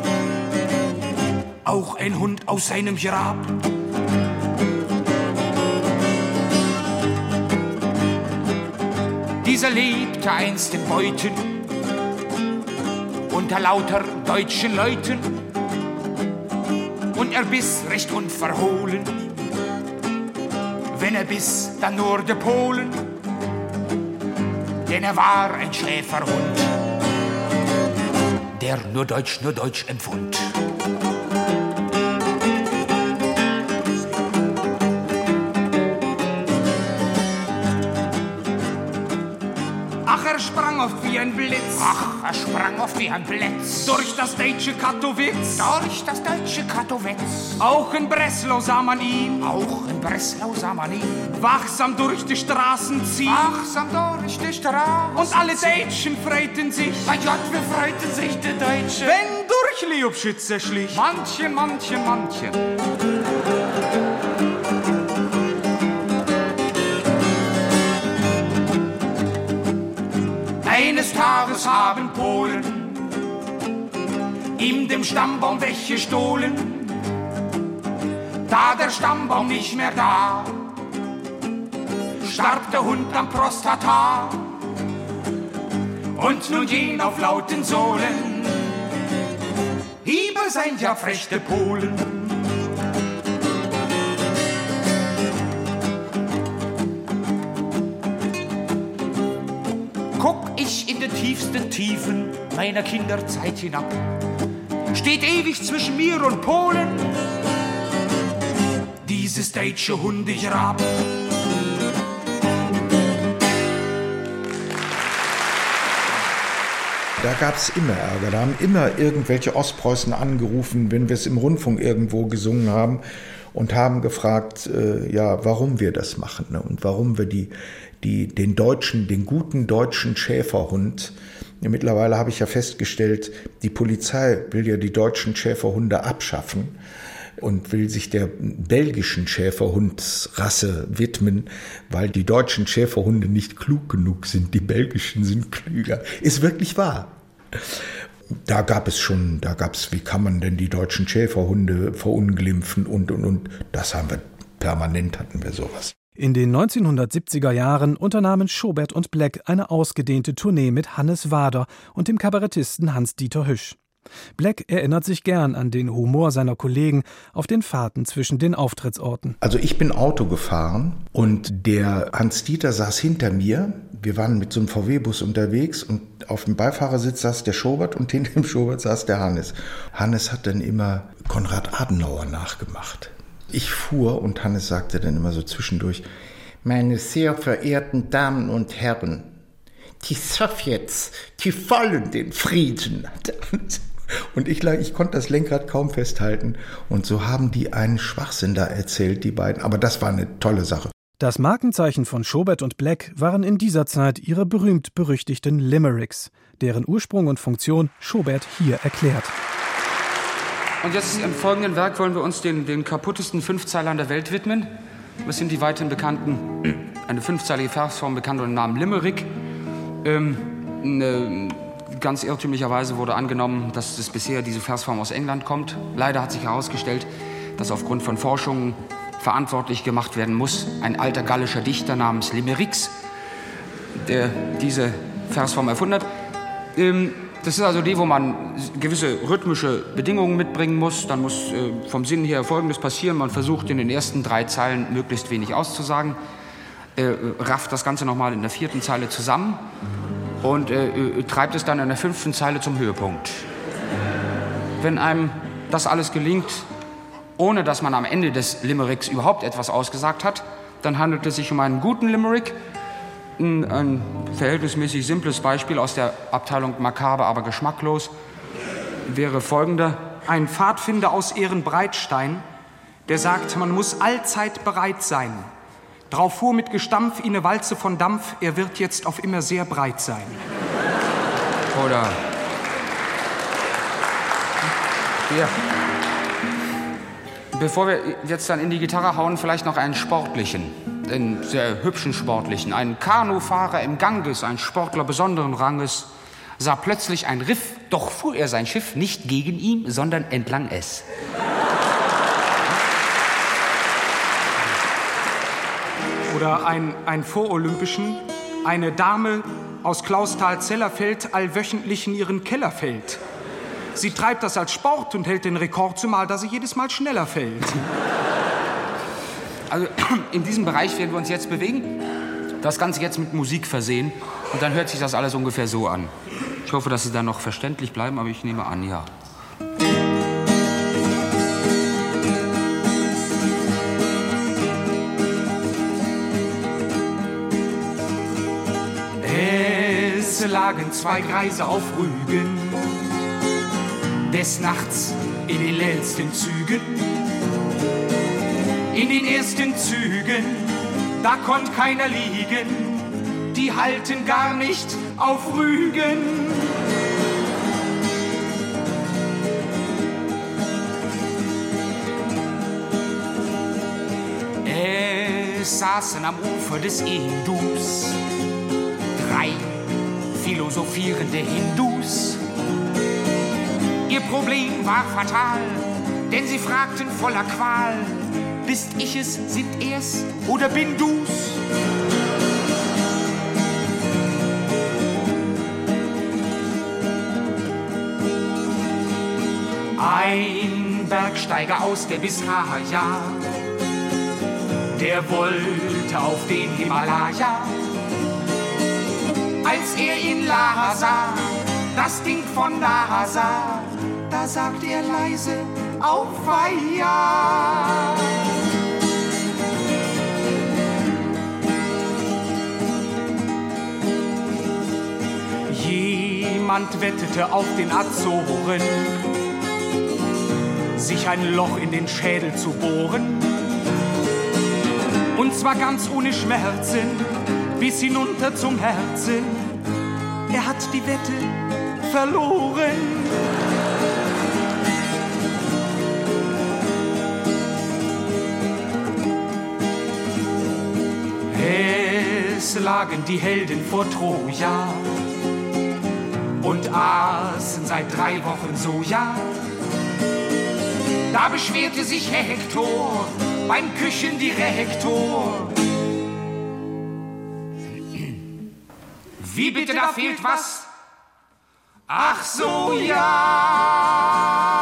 auch ein Hund aus seinem Grab. Dieser lebte einst in Beuthen unter lauter deutschen Leuten, und er biss recht unverhohlen, wenn er biss, dann nur de Polen, denn er war ein Schäferhund, der nur Deutsch, nur Deutsch empfund. Ach, er sprang oft wie ein Blitz. Ach, er sprang oft wie ein Blitz. Durch das deutsche Kattowitz. Durch das deutsche Kattowitz. Auch in Breslau sah man ihn. Auch in Breslau sah man ihn. Wachsam durch die Straßen ziehen. Wachsam durch die Straßen. Und alle Deutschen freuten sich. Mein Gott, wir freuten sich, die Deutschen. Wenn durch Liobschütze schlich. Manchen, manchen, manchen. Eines Tages haben Polen ihm dem Stammbaum weggestohlen. Da der Stammbaum nicht mehr da, starb der Hund am Prostata. Und nun gehen auf lauten Sohlen, Hieber sind ja frechte Polen. Guck ich in den tiefsten Tiefen meiner Kinderzeit hinab, steht ewig zwischen mir und Polen dieses deutsche Hundegrab. Da gab es immer Ärger. Da haben immer irgendwelche Ostpreußen angerufen, wenn wir es im Rundfunk irgendwo gesungen haben, und haben gefragt, äh, ja, warum wir das machen, ne? Und warum wir die, die, den deutschen, den guten deutschen Schäferhund, ja, mittlerweile habe ich ja festgestellt, die Polizei will ja die deutschen Schäferhunde abschaffen und will sich der belgischen Schäferhundsrasse widmen, weil die deutschen Schäferhunde nicht klug genug sind. Die belgischen sind klüger. Ist wirklich wahr. Da gab es schon, da gab es, wie kann man denn die deutschen Schäferhunde verunglimpfen und, und, und. Das haben wir permanent, hatten wir sowas. In den neunzehnhundertsiebziger Jahren unternahmen Schobert und Black eine ausgedehnte Tournee mit Hannes Wader und dem Kabarettisten Hans-Dieter Hüsch. Black erinnert sich gern an den Humor seiner Kollegen auf den Fahrten zwischen den Auftrittsorten. Also ich bin Auto gefahren und der Hans-Dieter saß hinter mir. Wir waren mit so einem V W-Bus unterwegs und auf dem Beifahrersitz saß der Schobert und hinter dem Schobert saß der Hannes. Hannes hat dann immer Konrad Adenauer nachgemacht. Ich fuhr und Hannes sagte dann immer so zwischendurch: Meine sehr verehrten Damen und Herren, die Sowjets, die wollen den Frieden. Und ich, ich konnte das Lenkrad kaum festhalten. Und so haben die einen Schwachsinn da erzählt, die beiden. Aber das war eine tolle Sache. Das Markenzeichen von Schobert und Black waren in dieser Zeit ihre berühmt-berüchtigten Limericks, deren Ursprung und Funktion Schobert hier erklärt. Und jetzt im folgenden Werk wollen wir uns den, den kaputtesten Fünfzeilern der Welt widmen. Das sind die weithin bekannten, eine fünfzeilige Versform bekannt unter dem Namen Limerick. Ähm, eine, ganz irrtümlicherweise wurde angenommen, dass das bisher diese Versform aus England kommt. Leider hat sich herausgestellt, dass aufgrund von Forschungen verantwortlich gemacht werden muss ein alter gallischer Dichter namens Limericks, der diese Versform erfunden hat. Ähm, das ist also die, wo man gewisse rhythmische Bedingungen mitbringen muss. Dann muss äh, vom Sinn her Folgendes passieren. Man versucht in den ersten drei Zeilen möglichst wenig auszusagen, äh, rafft das Ganze nochmal in der vierten Zeile zusammen und äh, äh, treibt es dann in der fünften Zeile zum Höhepunkt. Wenn einem das alles gelingt, ohne dass man am Ende des Limericks überhaupt etwas ausgesagt hat, dann handelt es sich um einen guten Limerick. Ein, ein verhältnismäßig simples Beispiel aus der Abteilung makaber, aber geschmacklos wäre folgender. Ein Pfadfinder aus Ehrenbreitstein, der sagt, man muss allzeit bereit sein. Drauf fuhr mit Gestampf eine Walze von Dampf, er wird jetzt auf immer sehr breit sein. Oder ja. Bevor wir jetzt dann in die Gitarre hauen, vielleicht noch einen sportlichen. einen sehr hübschen Sportlichen. Ein Kanufahrer im Ganges, ein Sportler besonderen Ranges, sah plötzlich ein Riff, doch fuhr er sein Schiff nicht gegen ihm, sondern entlang es. Oder ein, ein Vorolympischen, eine Dame aus Clausthal-Zellerfeld allwöchentlich in ihren Keller fällt. Sie treibt das als Sport und hält den Rekord, zumal da sie jedes Mal schneller fällt. Also in diesem Bereich werden wir uns jetzt bewegen. Das Ganze jetzt mit Musik versehen. Und dann hört sich das alles ungefähr so an. Ich hoffe, dass Sie dann noch verständlich bleiben, aber ich nehme an, ja. Es lagen zwei Greise auf Rügen, des Nachts in den letzten Zügen. In den ersten Zügen, da konnt keiner liegen, die halten gar nicht auf Rügen. Es saßen am Ufer des Indus drei philosophierende Hindus. Ihr Problem war fatal, denn sie fragten voller Qual: Bist ich es, sind er's oder bin du's? Ein Bergsteiger aus der Biscaya, der wollte auf den Himalaya. Als er in Laha sah, das Ding von Lhasa, da sagt er leise: Auweia! Jemand wettete auf den Azoren, sich ein Loch in den Schädel zu bohren. Und zwar ganz ohne Schmerzen, bis hinunter zum Herzen. Er hat die Wette verloren. Es lagen die Helden vor Troja und aßen seit drei Wochen Soja. Da beschwerte sich Hektor beim Küchendirektor. Wie bitte, da fehlt was? Ach so, ja.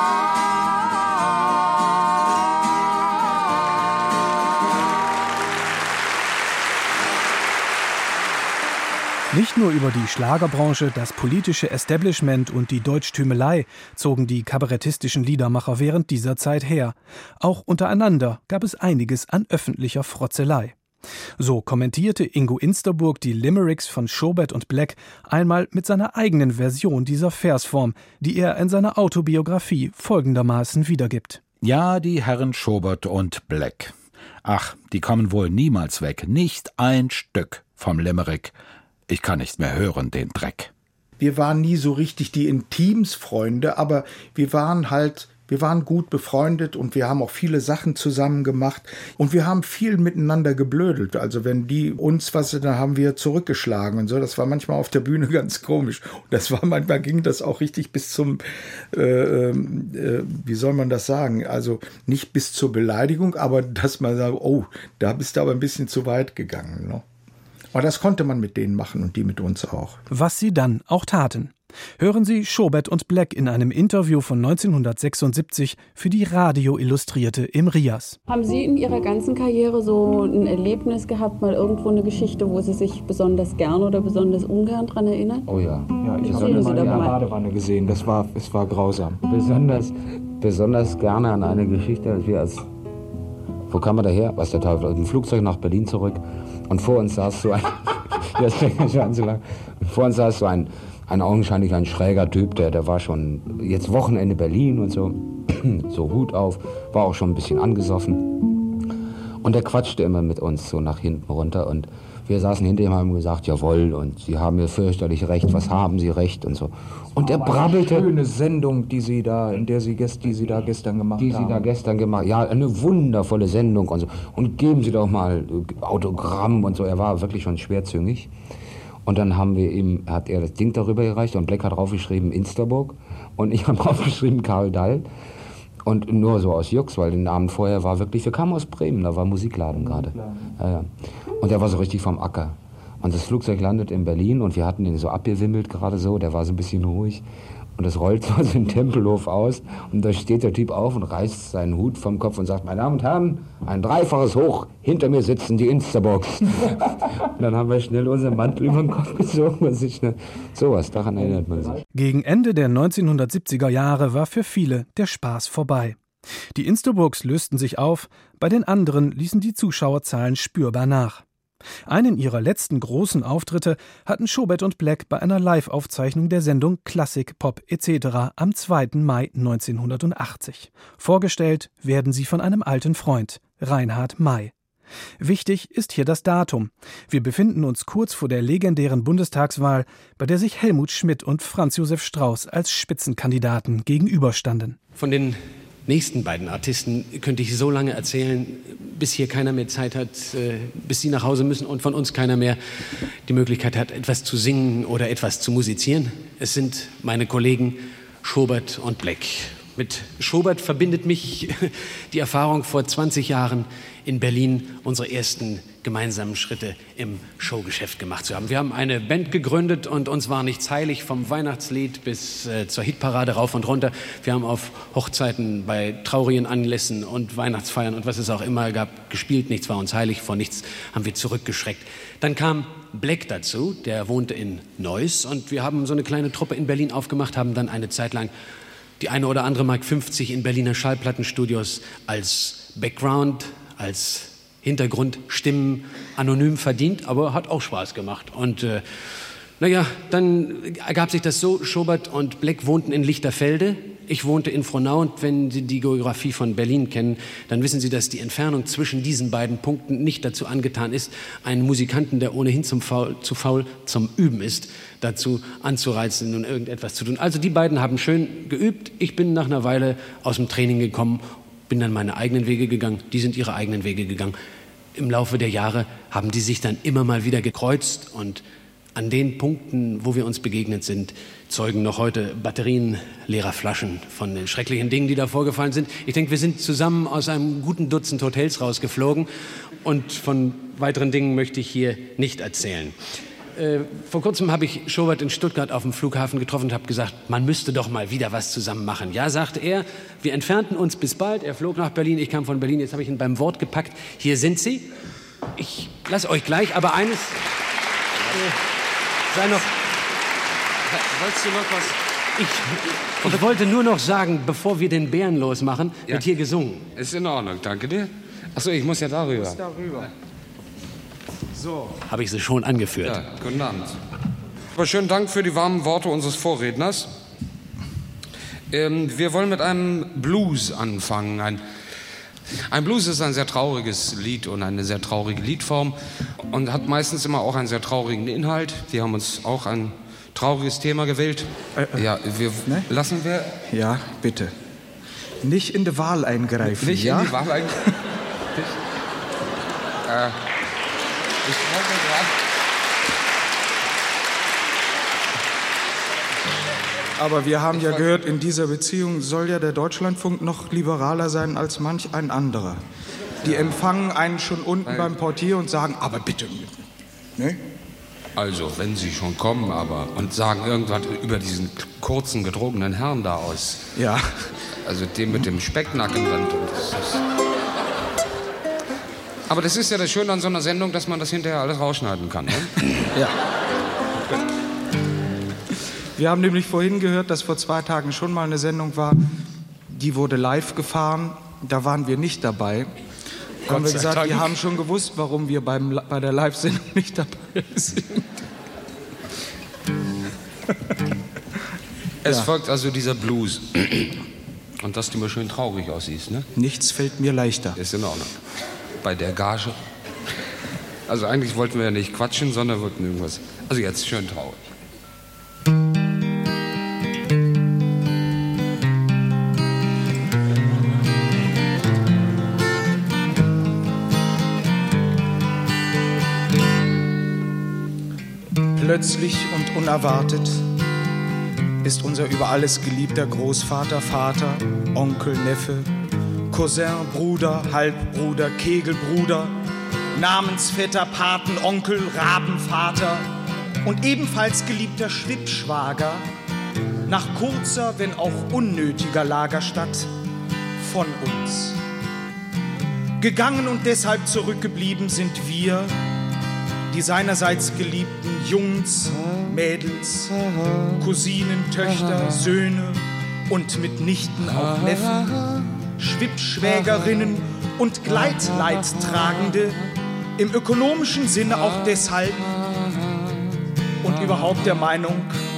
Nicht nur über die Schlagerbranche, das politische Establishment und die Deutschtümelei zogen die kabarettistischen Liedermacher während dieser Zeit her. Auch untereinander gab es einiges an öffentlicher Frotzelei. So kommentierte Ingo Insterburg die Limericks von Schobert und Black einmal mit seiner eigenen Version dieser Versform, die er in seiner Autobiografie folgendermaßen wiedergibt. Ja, die Herren Schobert und Black. Ach, die kommen wohl niemals weg. Nicht ein Stück vom Limerick. Ich kann nicht mehr hören, den Dreck. Wir waren nie so richtig die Intimsfreunde, aber wir waren halt, wir waren gut befreundet und wir haben auch viele Sachen zusammen gemacht und wir haben viel miteinander geblödelt. Also wenn die uns was, dann haben wir zurückgeschlagen und so. Das war manchmal auf der Bühne ganz komisch. Und das war manchmal ging das auch richtig bis zum, äh, äh, wie soll man das sagen? Also nicht bis zur Beleidigung, aber dass man sagt, oh, da bist du aber ein bisschen zu weit gegangen, ne? Aber das konnte man mit denen machen und die mit uns auch. Was sie dann auch taten. Hören Sie Schobert und Black in einem Interview von neunzehnhundertsechsundsiebzig für die Radio Illustrierte im Rias. Haben Sie in Ihrer ganzen Karriere so ein Erlebnis gehabt, mal irgendwo eine Geschichte, wo Sie sich besonders gern oder besonders ungern dran erinnern? Oh ja. Ja, ich habe mal in der Badewanne gesehen. Das war, es war grausam. Besonders, besonders gerne an eine Geschichte, als wir als, wo kam man daher? Was der Teufel, aus dem Flugzeug nach Berlin zurück. Und vor uns saß so ein, das ist schon so lang. Vor uns saß so ein, ein augenscheinlich ein schräger Typ, der, der war schon jetzt Wochenende Berlin und so, so Hut auf, war auch schon ein bisschen angesoffen. Und der quatschte immer mit uns so nach hinten runter und Wir saßen hinter ihm und haben gesagt, jawohl, und Sie haben ja fürchterlich recht, was haben Sie recht und so. Und er brabbelte. Eine schöne Sendung, die Sie da, in der Sie, die Sie da gestern gemacht die haben. Die Sie da gestern gemacht haben. Ja, eine wundervolle Sendung und so. Und geben Sie doch mal Autogramm und so. Er war wirklich schon schwerzüngig. Und dann haben wir ihm, hat er das Ding darüber gereicht und Black hat draufgeschrieben Insterburg und ich habe draufgeschrieben Karl Dall. Und nur so aus Jux, weil den Abend vorher war wirklich, wir kamen aus Bremen, da war Musikladen gerade. Ja, ja. Und der war so richtig vom Acker. Und das Flugzeug landet in Berlin und wir hatten ihn so abgewimmelt gerade so, der war so ein bisschen ruhig. Und es rollt so den Tempelhof aus und da steht der Typ auf und reißt seinen Hut vom Kopf und sagt, meine Damen und Herren, ein dreifaches Hoch, hinter mir sitzen die Instabox. Und dann haben wir schnell unseren Mantel über den Kopf gezogen und sich schnell, sowas, daran erinnert man sich. Gegen Ende der neunzehnhundertsiebziger Jahre war für viele der Spaß vorbei. Die Instabox lösten sich auf, bei den anderen ließen die Zuschauerzahlen spürbar nach. Einen ihrer letzten großen Auftritte hatten Schobert und Black bei einer Live-Aufzeichnung der Sendung Klassik, Pop et cetera am zweiten Mai neunzehnhundertachtzig. Vorgestellt werden sie von einem alten Freund, Reinhard May. Wichtig ist hier das Datum. Wir befinden uns kurz vor der legendären Bundestagswahl, bei der sich Helmut Schmidt und Franz Josef Strauß als Spitzenkandidaten gegenüberstanden. Von den nächsten beiden Artisten könnte ich so lange erzählen, bis hier keiner mehr Zeit hat, bis sie nach Hause müssen und von uns keiner mehr die Möglichkeit hat, etwas zu singen oder etwas zu musizieren. Es sind meine Kollegen Schobert und Black. Mit Schobert verbindet mich die Erfahrung, vor zwanzig Jahren in Berlin unsere ersten gemeinsamen Schritte im Showgeschäft gemacht zu haben. Wir haben eine Band gegründet und uns war nichts heilig, vom Weihnachtslied bis äh, zur Hitparade rauf und runter. Wir haben auf Hochzeiten, bei traurigen Anlässen und Weihnachtsfeiern und was es auch immer gab, gespielt. Nichts war uns heilig, vor nichts haben wir zurückgeschreckt. Dann kam Black dazu, der wohnte in Neuss und wir haben so eine kleine Truppe in Berlin aufgemacht, haben dann eine Zeit lang die eine oder andere Mark fünfzig in Berliner Schallplattenstudios als Background, als Hintergrundstimmen anonym verdient, aber hat auch Spaß gemacht. Und äh, naja, dann ergab sich das so, Schobert und Black wohnten in Lichterfelde, ich wohnte in Frohnau und wenn Sie die Geografie von Berlin kennen, dann wissen Sie, dass die Entfernung zwischen diesen beiden Punkten nicht dazu angetan ist, einen Musikanten, der ohnehin zum faul, zu faul zum Üben ist, dazu anzureizen und irgendetwas zu tun. Also die beiden haben schön geübt, ich bin nach einer Weile aus dem Training gekommen, bin dann meine eigenen Wege gegangen, die sind ihre eigenen Wege gegangen. Im Laufe der Jahre haben die sich dann immer mal wieder gekreuzt und an den Punkten, wo wir uns begegnet sind, zeugen noch heute Batterien leerer Flaschen von den schrecklichen Dingen, die da vorgefallen sind. Ich denke, wir sind zusammen aus einem guten Dutzend Hotels rausgeflogen und von weiteren Dingen möchte ich hier nicht erzählen. Äh, vor kurzem habe ich Schobert in Stuttgart auf dem Flughafen getroffen und habe gesagt, man müsste doch mal wieder was zusammen machen. Ja, sagte er, wir entfernten uns bis bald. Er flog nach Berlin, ich kam von Berlin, jetzt habe ich ihn beim Wort gepackt. Hier sind Sie. Ich lasse euch gleich, aber eines... Äh, sei noch... Wolltest du noch was? Ich, ich wollte nur noch sagen, bevor wir den Bären losmachen, Ja. wird hier gesungen. Ist in Ordnung, danke dir. Achso, ich muss ja darüber. Muss darüber. So. Habe ich sie schon angeführt. Ja, guten Abend. Aber schönen Dank für die warmen Worte unseres Vorredners. Ähm, wir wollen mit einem Blues anfangen. Ein, ein Blues ist ein sehr trauriges Lied und eine sehr traurige Liedform und hat meistens immer auch einen sehr traurigen Inhalt. Wir haben uns auch ein trauriges Thema gewählt. Äh, äh, ja, wir ne? lassen wir... Ja, bitte. Nicht in die Wahl eingreifen, Nicht ja? in die Wahl eingreifen. äh, ich wollte gerade... Aber wir haben ja gehört, in dieser Beziehung soll ja der Deutschlandfunk noch liberaler sein als manch ein anderer. Die empfangen einen schon unten beim Portier und sagen, aber bitte. Ne? Also, wenn Sie schon kommen, aber und sagen irgendwas über diesen kurzen, gedrungenen Herrn da aus. Ja. Also den mit dem Specknacken dann. Das ist aber das ist ja das Schöne an so einer Sendung, dass man das hinterher alles rausschneiden kann. Ne? Ja. Wir haben nämlich vorhin gehört, dass vor zwei Tagen schon mal eine Sendung war, die wurde live gefahren. Da waren wir nicht dabei. Da haben wir gesagt, Dank. Wir haben schon gewusst, warum wir beim, bei der Live-Sendung nicht dabei sind. Es Ja. folgt also dieser Blues. Und dass du immer schön traurig aussiehst, ne? Nichts fällt mir leichter. Ist in Ordnung. Bei der Gage. Also eigentlich wollten wir ja nicht quatschen, sondern wollten irgendwas. Also jetzt schön traurig. Plötzlich und unerwartet ist unser über alles geliebter Großvater, Vater, Onkel, Neffe, Cousin, Bruder, Halbbruder, Kegelbruder, Namensvetter, Paten, Onkel, Rabenvater und ebenfalls geliebter Schwippschwager nach kurzer, wenn auch unnötiger Lagerstadt von uns. Gegangen und deshalb zurückgeblieben sind wir, die seinerseits geliebten Jungs, Mädels, Cousinen, Töchter, Söhne und mitnichten auch Neffen, Schwippschwägerinnen und Gleitleidtragende, im ökonomischen Sinne auch deshalb und überhaupt der Meinung,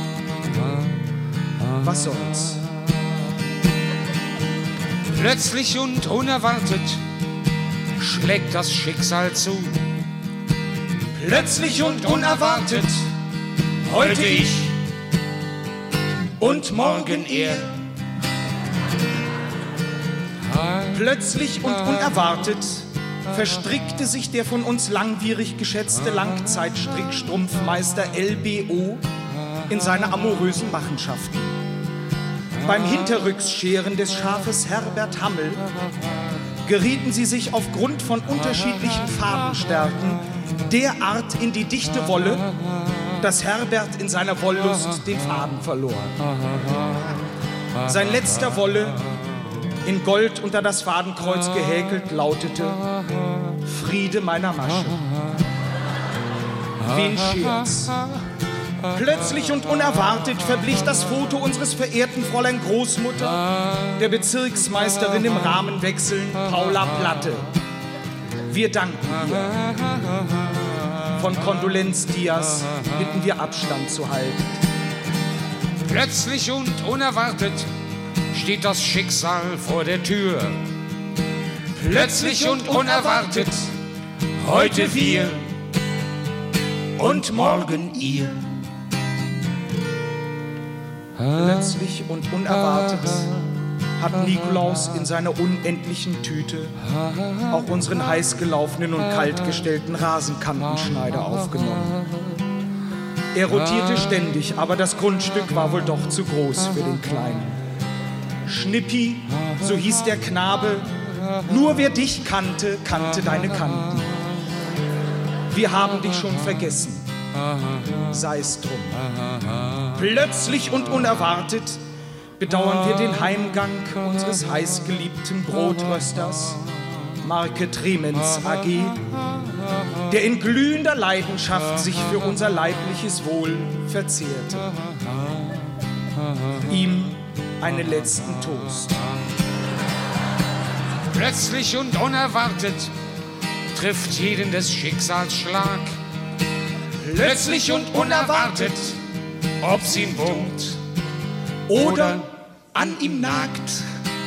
was soll's. Plötzlich und unerwartet schlägt das Schicksal zu. Plötzlich und unerwartet, heute ich und morgen er. Plötzlich und unerwartet verstrickte sich der von uns langwierig geschätzte Langzeitstrickstrumpfmeister L B O in seine amorösen Machenschaften. Beim Hinterrücksscheren des Schafes Herbert Hammel gerieten sie sich aufgrund von unterschiedlichen Farbenstärken derart in die dichte Wolle, dass Herbert in seiner Wollust den Faden verlor. Sein letzter Wolle, in Gold unter das Fadenkreuz gehäkelt, lautete: Friede meiner Masche. Wen schert's? Plötzlich und unerwartet verblich das Foto unseres verehrten Fräulein Großmutter, der Bezirksmeisterin im Rahmenwechseln, Paula Platte. Wir danken ihr. Von Kondolenz Diaz bitten wir Abstand zu halten. Plötzlich und unerwartet steht das Schicksal vor der Tür. Plötzlich und unerwartet, heute wir und morgen ihr. Plötzlich und unerwartet hat Nikolaus in seiner unendlichen Tüte auch unseren heiß gelaufenen und kaltgestellten Rasenkantenschneider aufgenommen. Er rotierte ständig, aber das Grundstück war wohl doch zu groß für den Kleinen. Schnippi, so hieß der Knabe, nur wer dich kannte, kannte deine Kanten. Wir haben dich schon vergessen, sei's drum. Plötzlich und unerwartet bedauern wir den Heimgang unseres heißgeliebten Brotrösters, Marke Tremens A G, der in glühender Leidenschaft sich für unser leibliches Wohl verzehrte. Ihm einen letzten Toast. Plötzlich und unerwartet trifft jeden des Schicksals Schlag. Plötzlich und unerwartet, ob's ihn wurmt oder an ihm nagt.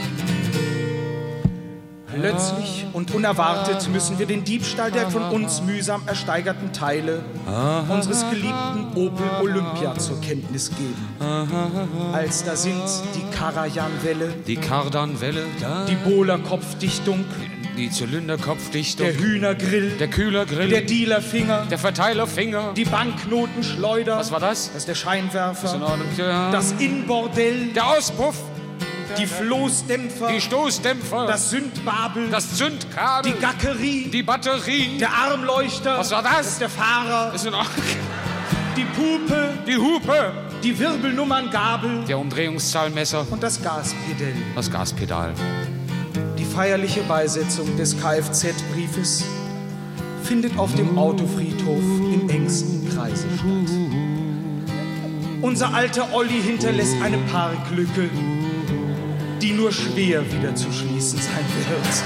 Plötzlich und unerwartet müssen wir den Diebstahl der von uns mühsam ersteigerten Teile unseres geliebten Opel Olympia zur Kenntnis geben. Als da sind die Karajan-Welle, die Kardan-Welle, die Bohler-Kopfdichtung, die Zylinderkopfdichtung, der Hühnergrill, der Kühlergrill, der Dealerfinger, der Verteilerfinger, die Banknotenschleuder, was war das? Das ist der Scheinwerfer, ist in Ordnung, ja. Das Innenbordell, der Auspuff, die Floßdämpfer, die Stoßdämpfer, das Sündbabel, das Zündkabel, die Gackerie, die Batterie, der Armleuchter, was war das? Das ist der Fahrer, ist in Ordnung. Die Pupe, die Hupe, die Wirbelnummerngabel, der Umdrehungszahlmesser und das Gaspedal. Das Gaspedal. Die feierliche Beisetzung des Kfz-Briefes findet auf dem Autofriedhof im engsten Kreise statt. Unser alter Olli hinterlässt eine Parklücke, die nur schwer wieder zu schließen sein wird.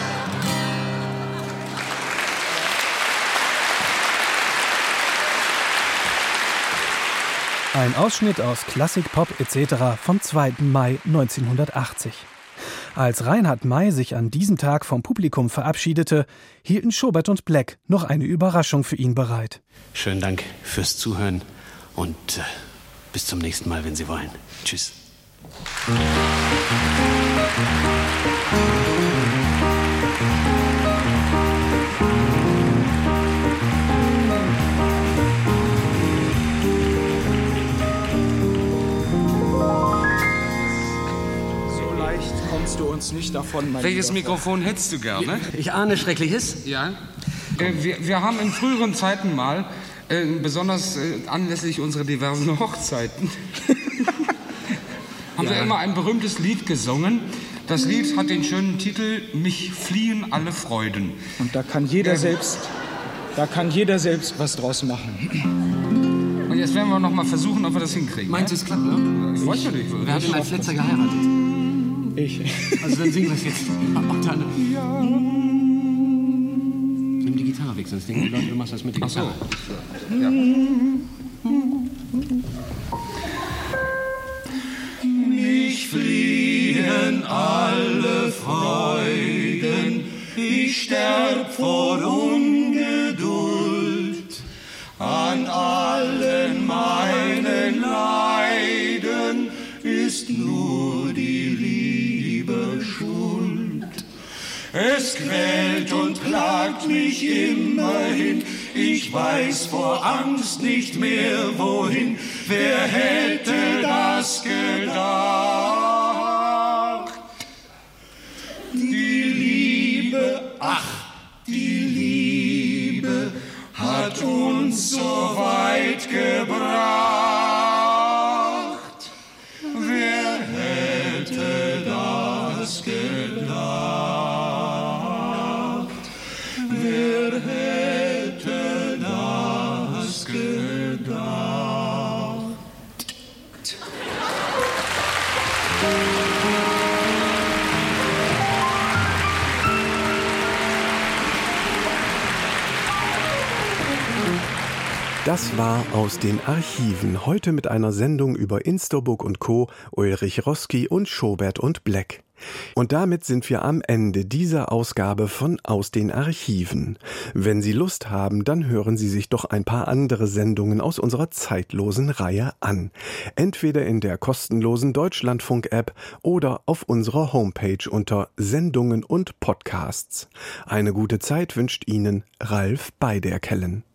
Ein Ausschnitt aus Klassik, Pop et cetera vom zweiten Mai neunzehnhundertachtzig. Als Reinhard May sich an diesem Tag vom Publikum verabschiedete, hielten Schobert und Black noch eine Überraschung für ihn bereit. Schönen Dank fürs Zuhören und äh, bis zum nächsten Mal, wenn Sie wollen. Tschüss. Kommst du uns nicht davon, mein Welches Lieber. Mikrofon hättest du gerne? Ich ahne Schreckliches. Ja. Äh, wir, wir haben in früheren Zeiten mal, äh, besonders äh, anlässlich unserer diversen Hochzeiten, haben Ja. wir immer ein berühmtes Lied gesungen. Das Lied hat den schönen Titel Mich fliehen alle Freuden. Und da kann jeder Ja. selbst, da kann jeder selbst was draus machen. Und jetzt werden wir noch mal versuchen, ob wir das hinkriegen. Meinst du, es klappt, ne? Ich weiß ja nicht. Wer hat denn als letzter geheiratet? Ich. Also dann singen wir es jetzt. Dann. Nimm die Gitarre weg, sonst denken die Leute, du machst das mit der Gitarre. So. Ja. Mich fliehen alle Freuden, ich sterb vor Ungeduld. An allen meinen Leiden ist nur die Liebe schuld. Es quält und plagt mich immerhin, ich weiß vor Angst nicht mehr wohin. Wer hätte das gedacht? Die Liebe, ach, die Liebe hat uns so weit gebracht. Wer hätte das gedacht? Wer hätte das gedacht? Das war aus den Archiven. Heute mit einer Sendung über Insterburg und Co., Ulrich Roski und Schobert und Black. Und damit sind wir am Ende dieser Ausgabe von Aus den Archiven. Wenn Sie Lust haben, dann hören Sie sich doch ein paar andere Sendungen aus unserer zeitlosen Reihe an. Entweder in der kostenlosen Deutschlandfunk-App oder auf unserer Homepage unter Sendungen und Podcasts. Eine gute Zeit wünscht Ihnen Ralf Beiderkellen.